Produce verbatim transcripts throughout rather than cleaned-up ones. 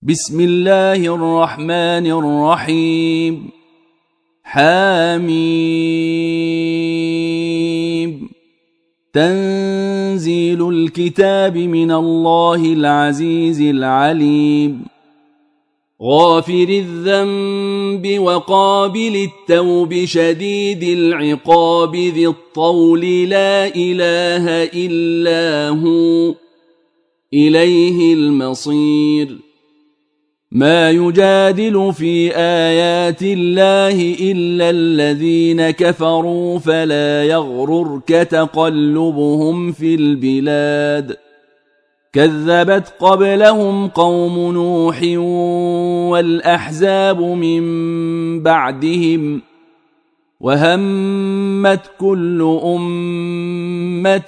بسم الله الرحمن الرحيم. حميم. تنزيل الكتاب من الله العزيز العليم. غافر الذنب وقابل التوب شديد العقاب ذي الطول لا إله إلا هو إليه المصير. ما يجادل في آيات الله إلا الذين كفروا فلا يغررك تقلبهم في البلاد. كذبت قبلهم قوم نوح والأحزاب من بعدهم وهمت كل أمة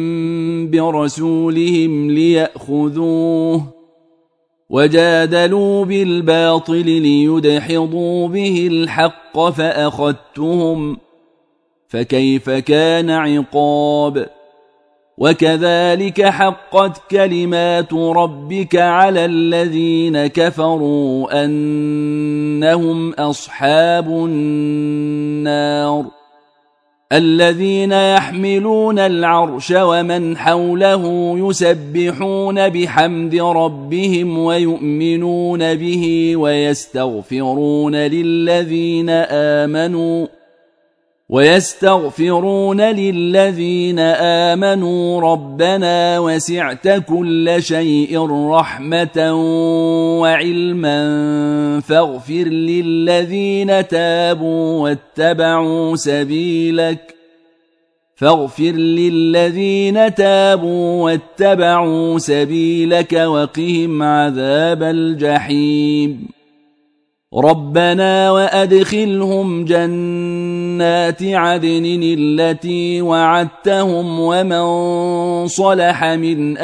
برسولهم ليأخذوه وجادلوا بالباطل ليدحضوا به الحق فأخذتهم فكيف كان عقاب. وكذلك حقت كلمات ربك على الذين كفروا أنهم أصحاب النار. الذين يحملون العرش ومن حوله يسبحون بحمد ربهم ويؤمنون به ويستغفرون للذين آمنوا ويستغفرون للذين آمنوا ربنا وسعت كل شيء رحمة وعلما فاغفر للذين تابوا واتبعوا سبيلك فاغفر للذين تابوا واتبعوا سبيلك وقهم عذاب الجحيم. ربنا وأدخلهم جنات عدن التي وعدتهم ومن صلح من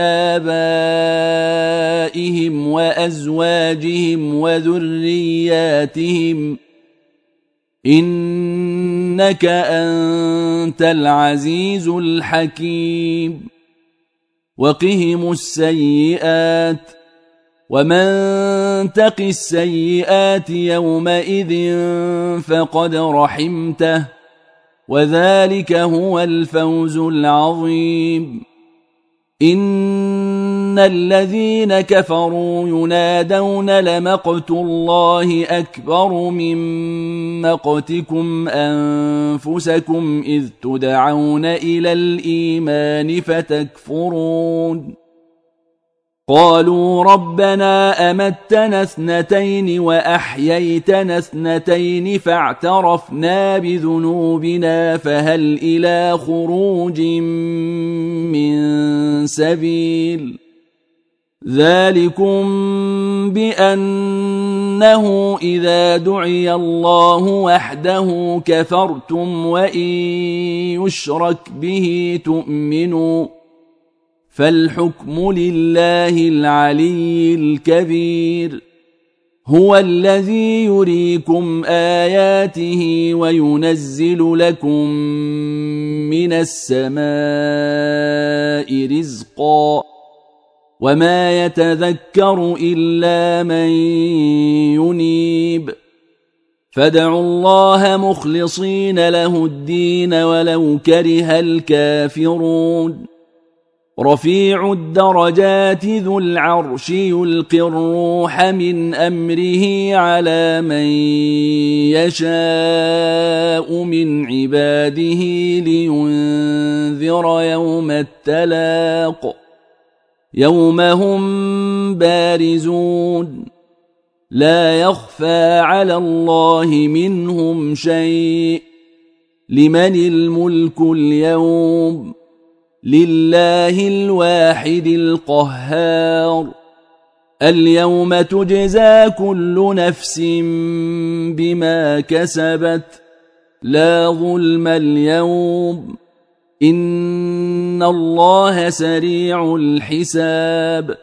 آبائهم وأزواجهم وذرياتهم إنك أنت العزيز الحكيم. وقهم السيئات ومن تق السيئات يومئذ فقد رحمته وذلك هو الفوز العظيم. إن الذين كفروا ينادون لمقت الله أكبر من مقتكم أنفسكم إذ تدعون إلى الإيمان فتكفرون. قالوا ربنا أمتنا اثنتين وأحييتنا اثنتين فاعترفنا بذنوبنا فهل إلى خروج من سبيل. ذلكم بأنه إذا دعي الله وحده كفرتم وإن يشرك به تؤمنوا فالحكم لله العلي الكبير. هو الذي يريكم آياته وينزل لكم من السماء رزقا وما يتذكر إلا من ينيب. فادعوا الله مخلصين له الدين ولو كره الكافرون. رفيع الدرجات ذو العرش يلقي الروح من أمره على من يشاء من عباده لينذر يوم التلاق يوم هم بارزون لا يخفى على الله منهم شيء. لمن الملك اليوم؟ لله الواحد القهار. اليوم تجزى كل نفس بما كسبت لا ظلم اليوم إن الله سريع الحساب.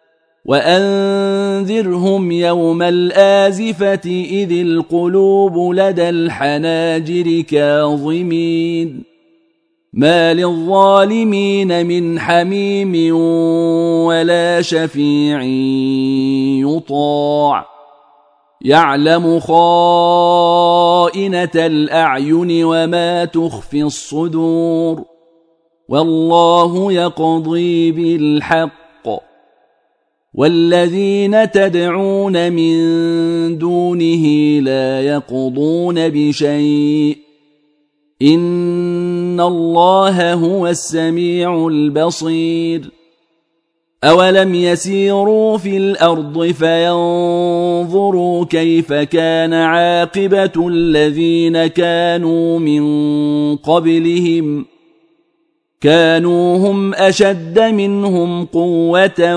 وأنذرهم يوم الآزفة إذ القلوب لدى الحناجر كاظمين ما للظالمين من حميم ولا شفيع يطاع يعلم خائنة الأعين وما تخفي الصدور والله يقضي بالحق والذين تدعون من دونه لا يقضون بشيء إن الله هو السميع البصير أولم يسيروا في الأرض فينظروا كيف كان عاقبة الذين كانوا من قبلهم كانوا هم أشد منهم قوة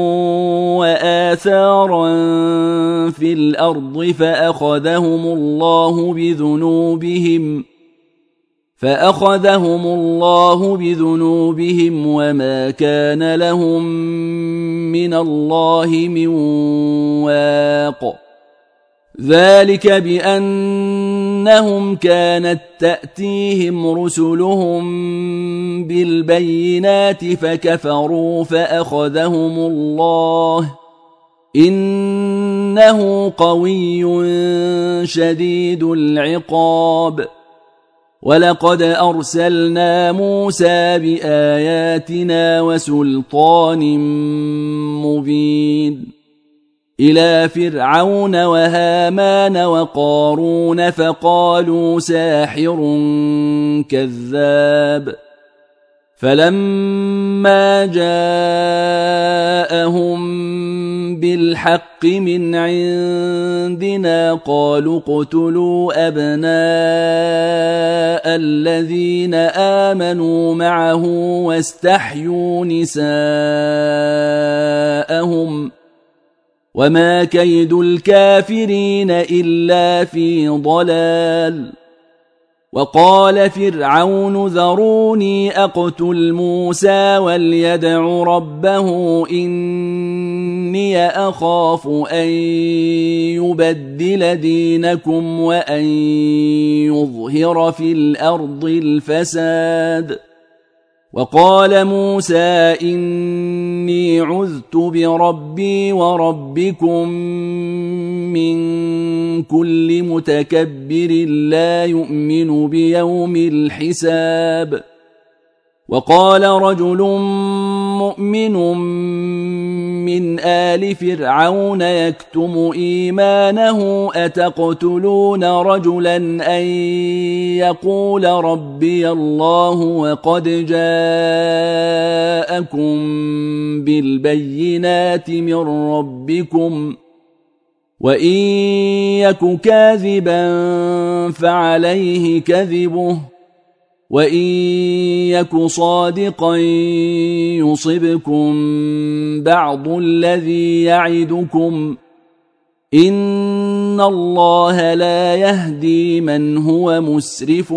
وآثارا في الأرض فأخذهم الله بذنوبهم فأخذهم الله بذنوبهم وما كان لهم من الله من واق ذلك بأنهم كانت تأتيهم رسلهم بالبينات فكفروا فأخذهم الله إنه قوي شديد العقاب ولقد أرسلنا موسى بآياتنا وسلطان مبين إلى فرعون وهامان وقارون فقالوا ساحر كذاب فلما جاءهم بالحق من عندنا قالوا اقتلوا أبناء الذين آمنوا معه واستحيوا نساءهم وما كيد الكافرين إلا في ضلال وقال فرعون ذروني أقتل موسى وليدع ربه إني أخاف أن يبدل دينكم وأن يظهر في الأرض الفساد وقال موسى إني عذت بربي وربكم من كل متكبر لا يؤمن بيوم الحساب وقال رجل مؤمن من آل فرعون يكتم إيمانه أتقتلون رجلا أن يقول ربي الله وقد جاءكم بالبينات من ربكم وإن يك كاذبا فعليه كذبه وإن يك صادقا يصبكم بعض الذي يعدكم إن الله لا يهدي من هو مسرف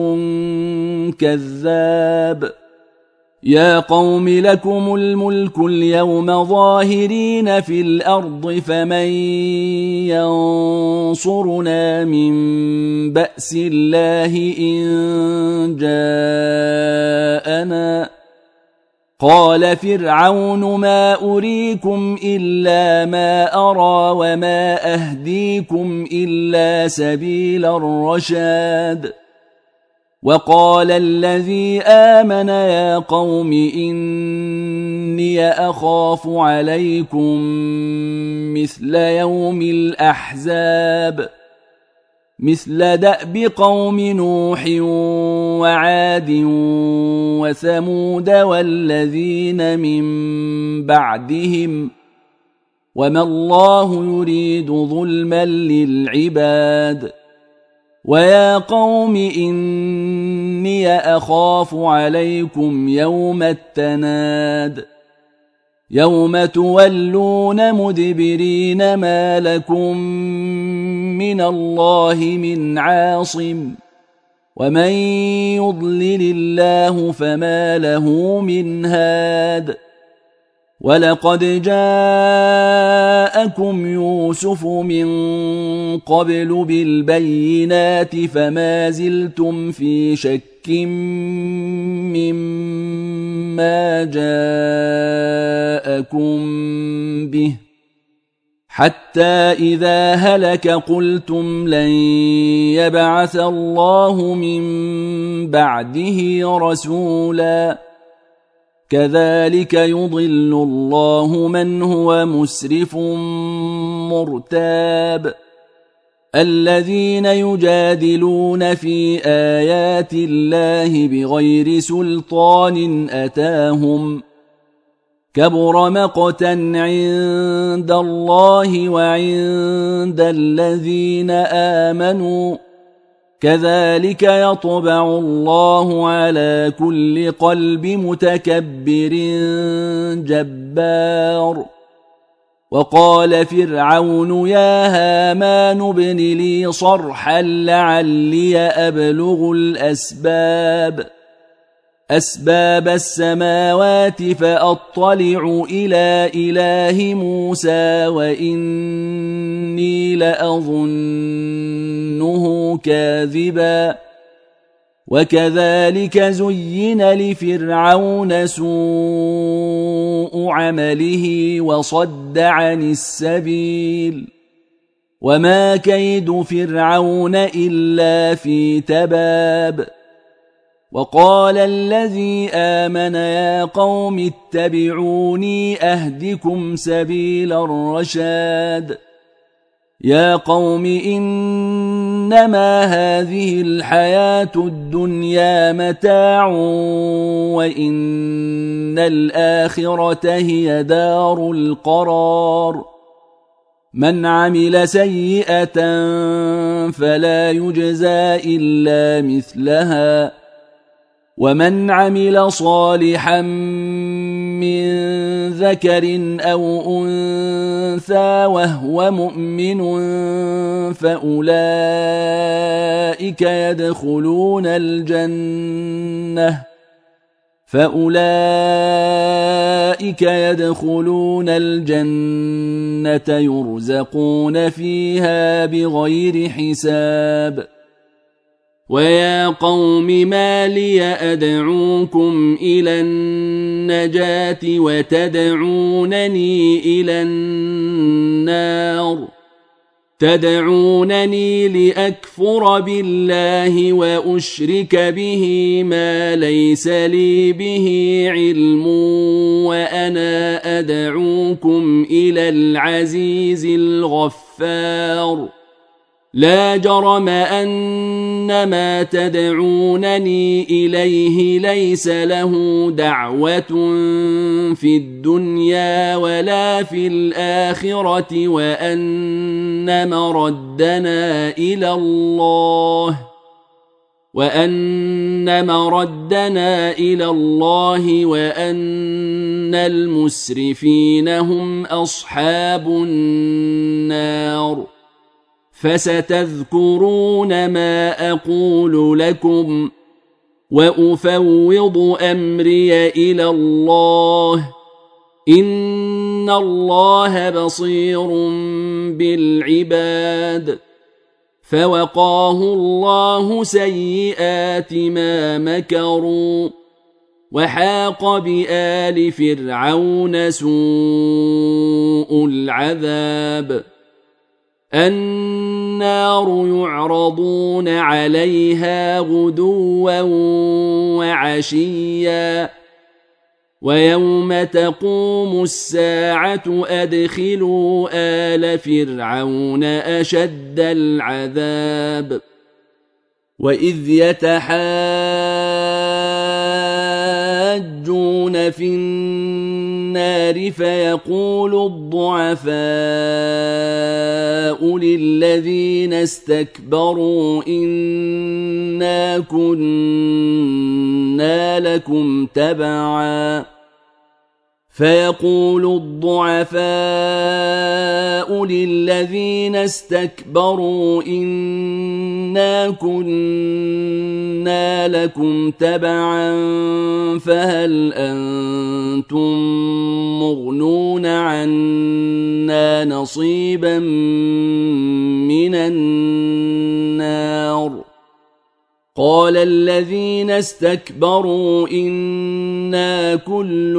كذاب يا قوم لكم الملك اليوم ظاهرين في الأرض فمن ينصرنا من بأس الله إن جاءنا قال فرعون ما أريكم إلا ما أرى وما أهديكم إلا سبيل الرشاد وقال الذي آمن يا قوم إني أخاف عليكم مثل يوم الأحزاب مثل دأب قوم نوح وعاد وثمود والذين من بعدهم وما الله يريد ظلما للعباد ويا قوم إني أخاف عليكم يوم التناد يوم تولون مدبرين ما لكم من الله من عاصم ومن يضلل الله فما له من هاد ولقد جاءكم يوسف من قبل بالبينات فما زلتم في شك مما جاءكم به حتى إذا هلك قلتم لن يبعث الله من بعده رسولا كذلك يضل الله من هو مسرف مرتاب الذين يجادلون في آيات الله بغير سلطان أتاهم كبر مقتا عند الله وعند الذين آمنوا كذلك يطبع الله على كل قلب متكبر جبار وقال فرعون يا هامان ابن لي صرحا لعلي أبلغ الأسباب أسباب السماوات فأطلع إلى إله موسى وإني لأظنه كاذبا وكذلك زين لفرعون سوء عمله وصد عن السبيل وما كيد فرعون إلا في تباب وقال الذي آمن يا قوم اتبعوني أهدكم سبيل الرشاد يا قوم إنما هذه الحياة الدنيا متاع وإن الآخرة هي دار القرار من عمل سيئة فلا يجزى إلا مثلها ومن عمل صالحا من ذكر أو أنثى وهو مؤمن فأولئك يدخلون الجنة فأولئك يدخلون الجنة يرزقون فيها بغير حساب ويا قوم ما لي أدعوكم إلى النجاة وتدعونني إلى النار تدعونني لأكفر بالله وأشرك به ما ليس لي به علم وأنا أدعوكم إلى العزيز الغفار لا جرم أن ما تدعونني إليه ليس له دعوة في الدنيا ولا في الآخرة وأن مردنا إلى الله وأن مردنا إلى الله وأن المسرفين هم أصحاب النار فستذكرون ما أقول لكم وأفوض أمري إلى الله إن الله بصير بالعباد فوقاه الله سيئات ما مكروا وحاق بآل فرعون سوء العذاب النار يعرضون عليها غدوا وعشيا ويوم تقوم الساعة أدخلوا آل فرعون أشد العذاب وإذ يتحاجون في النار فيقول الضعفاء للذين استكبروا إنا كنا لكم تبعا فيقول الضعفاء للذين استكبروا إنا كنا لكم تبعا فهل أنتم مغنون عنا نصيبا من النار قال الذين استكبروا إنا كل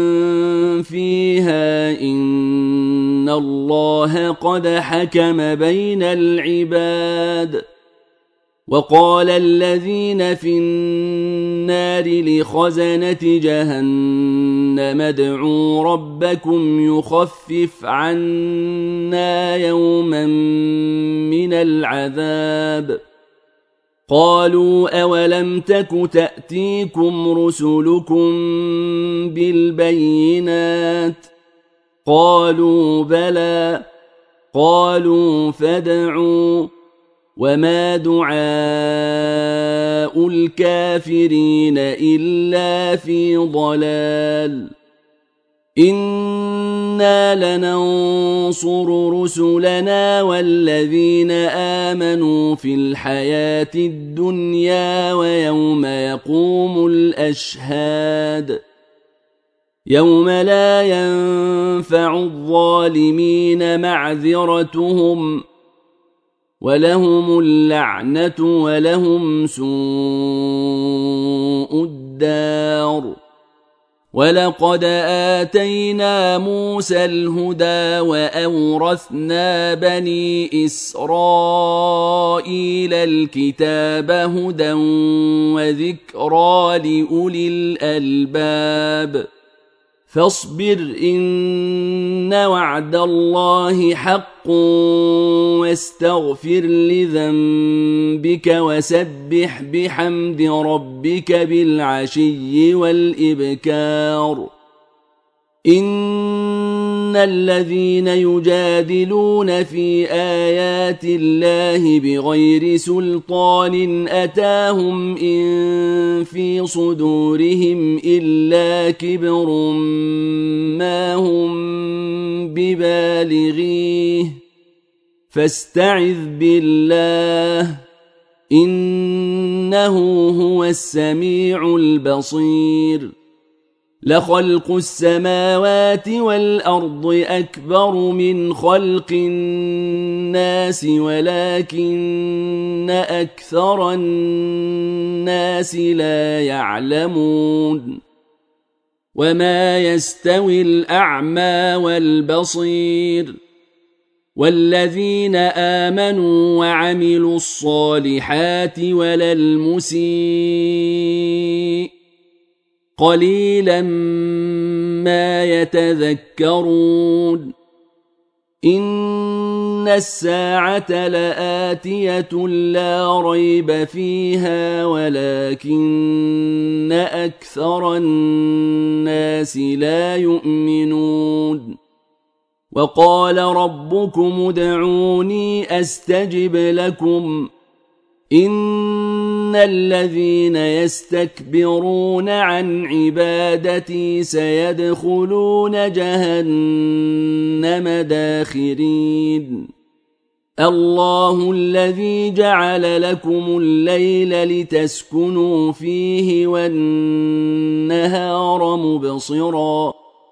فيها إن الله قد حكم بين العباد وقال الذين في النار لخزنة جهنم ادعوا ربكم يخفف عنا يوما من العذاب قالوا أولم تك تأتيكم رسلكم بالبينات قالوا بلى قالوا فادعوا وما دعاء الكافرين إلا في ضلال إنا لننصر رسلنا والذين آمنوا في الحياة الدنيا ويوم يقوم الأشهاد يوم لا ينفع الظالمين معذرتهم ولهم اللعنة ولهم سوء الدار ولقد آتينا موسى الهدى وأورثنا بني إسرائيل الكتاب هدى وذكرى لأولي الألباب فاصبر إن وعد الله حق واستغفر لذنبك وسبح بحمد ربك بالعشي والإبكار إن الذين يجادلون في آيات الله بغير سلطان أتاهم إن في صدورهم إلا كبر ما هم ببالغيه فاستعذ بالله إنه هو السميع البصير لخلق السماوات والأرض أكبر من خلق الناس ولكن أكثر الناس لا يعلمون وما يستوي الأعمى والبصير والذين آمنوا وعملوا الصالحات ولا المسيء قليلا ما يتذكرون إن الساعة لآتية لا ريب فيها ولكن أكثر الناس لا يؤمنون وقال ربكم ادعوني أستجب لكم إن الذين يستكبرون عن عبادتي سيدخلون جهنم داخرين الله الذي جعل لكم الليل لتسكنوا فيه والنهار مبصرا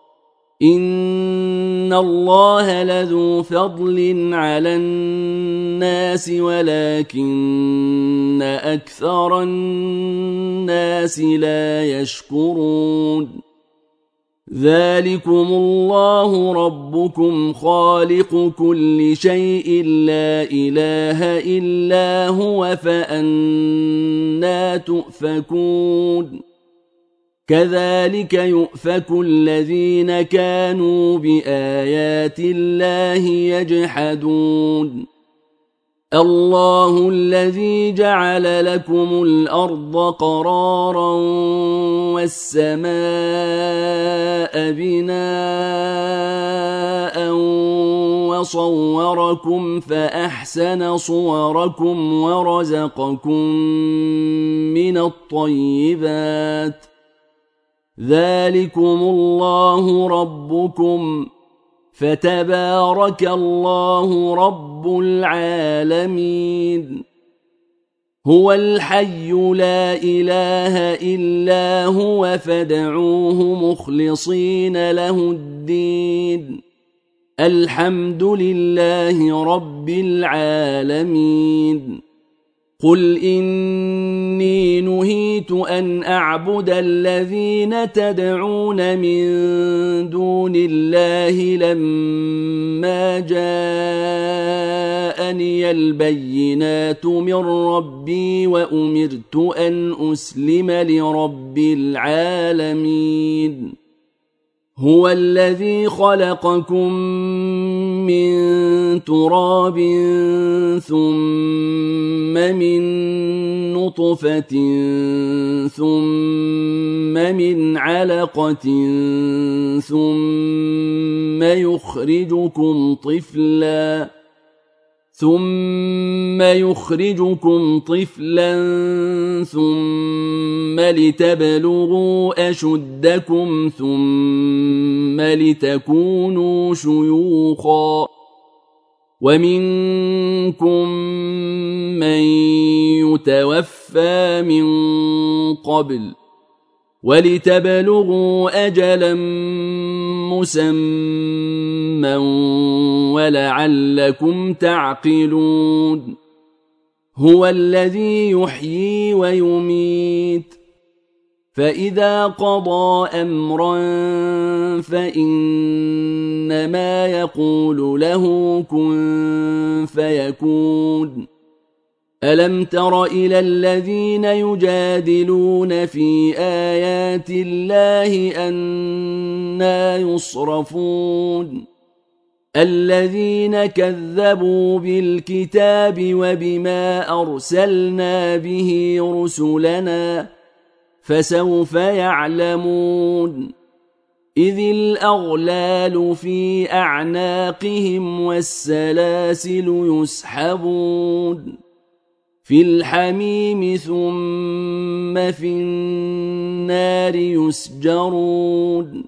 إن الله لذو فضل على الناس ولكن أكثر الناس لا يشكرون ذلكم الله ربكم خالق كل شيء لا إله إلا هو فأنى تؤفكون كذلك يؤفك الذين كانوا بآيات الله يجحدون الله الذي جعل لكم الأرض قرارا والسماء بناء وصوركم فأحسن صوركم ورزقكم من الطيبات ذلكم الله ربكم فتبارك الله رب العالمين هو الحي لا إله إلا هو فادعوه مخلصين له الدين الحمد لله رب العالمين قل إني نهيت أن أعبد الذين تدعون من دون الله لما جاءني البينات من ربي وأمرت أن أسلم لرب العالمين هو الذي خلقكم من تراب ثم من نطفة ثم من علقة ثم يخرجكم طفلا ثم يخرجكم طفلا ثم لتبلغوا أشدكم ثم لتكونوا شيوخا ومنكم من يتوفى من قبل ولتبلغوا أجلا مسمى ولعلكم تعقلون هو الذي يحيي ويميت فإذا قضى أمرا فإنما يقول له كن فيكون ألم تر إلى الذين يجادلون في آيات الله أنى يصرفون الذين كذبوا بالكتاب وبما أرسلنا به رسلنا فسوف يعلمون إذ الأغلال في أعناقهم والسلاسل يسحبون في الحميم ثم في النار يسجرون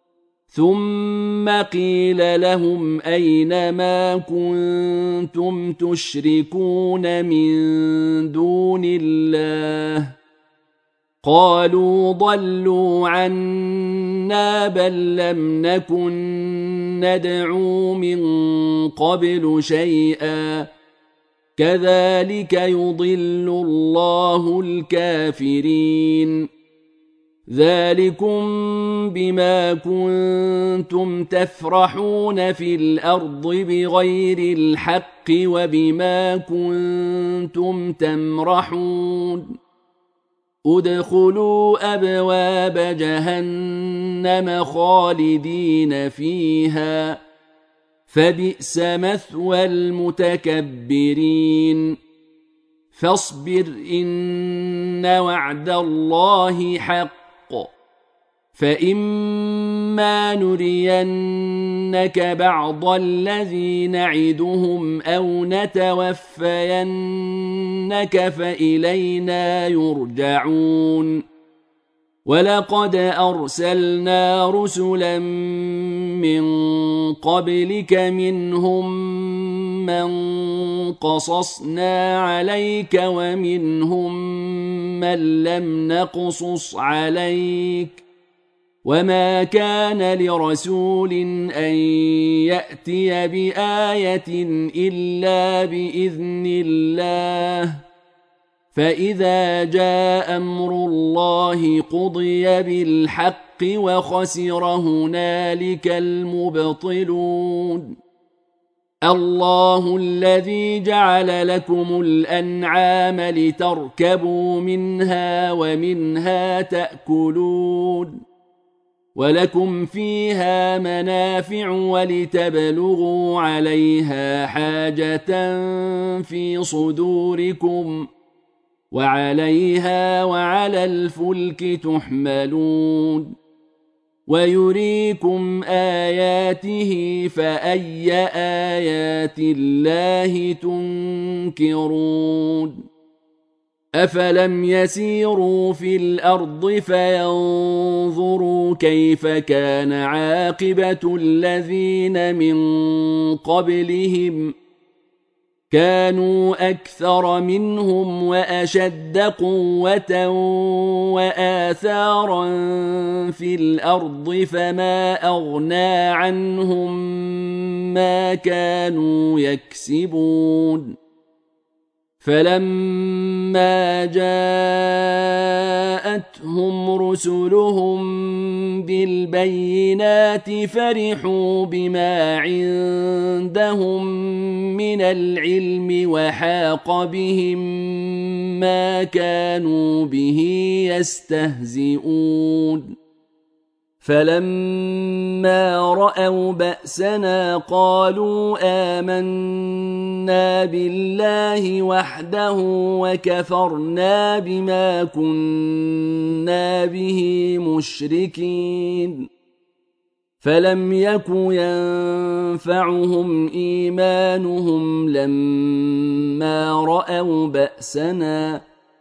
ثم قيل لهم أين ما كنتم تشركون من دون الله قالوا ضلوا عنا بل لم نكن ندعو من قبل شيئا كذلك يضل الله الكافرين ذلكم بما كنتم تفرحون في الأرض بغير الحق وبما كنتم تمرحون ادخلوا أبواب جهنم خالدين فيها فبئس مثوى المتكبرين فاصبر إن وعد الله حق فإما نرينك بعض الذي نعدهم أو نتوفينك فإلينا يرجعون ولقد أرسلنا رسلا من قبلك منهم من قصصنا عليك ومنهم من لم نقصص عليك وما كان لرسول أن يأتي بآية إلا بإذن الله فإذا جاء أمر الله قضي بالحق وخسر هنالك المبطلون الله الذي جعل لكم الأنعام لتركبوا منها ومنها تأكلون ولكم فيها منافع ولتبلغوا عليها حاجة في صدوركم وعليها وعلى الفلك تحملون ويريكم آياته فأي آيات الله تنكرون أفلم يسيروا في الأرض فينظروا كيف كان عاقبة الذين من قبلهم كانوا أكثر منهم وأشد قوة وآثارا في الأرض فما أغنى عنهم ما كانوا يكسبون فلما جاءتهم رسلهم بالبينات فرحوا بما عندهم من العلم وحاق بهم ما كانوا به يستهزئون فلما رأوا بأسنا قالوا آمنا بالله وحده وكفرنا بما كنا به مشركين فلم يك ينفعهم إيمانهم لما رأوا بأسنا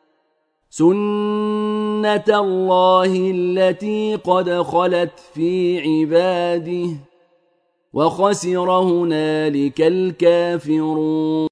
سنة الله التي قد خلت في عباده وخسر هنالك الكافرون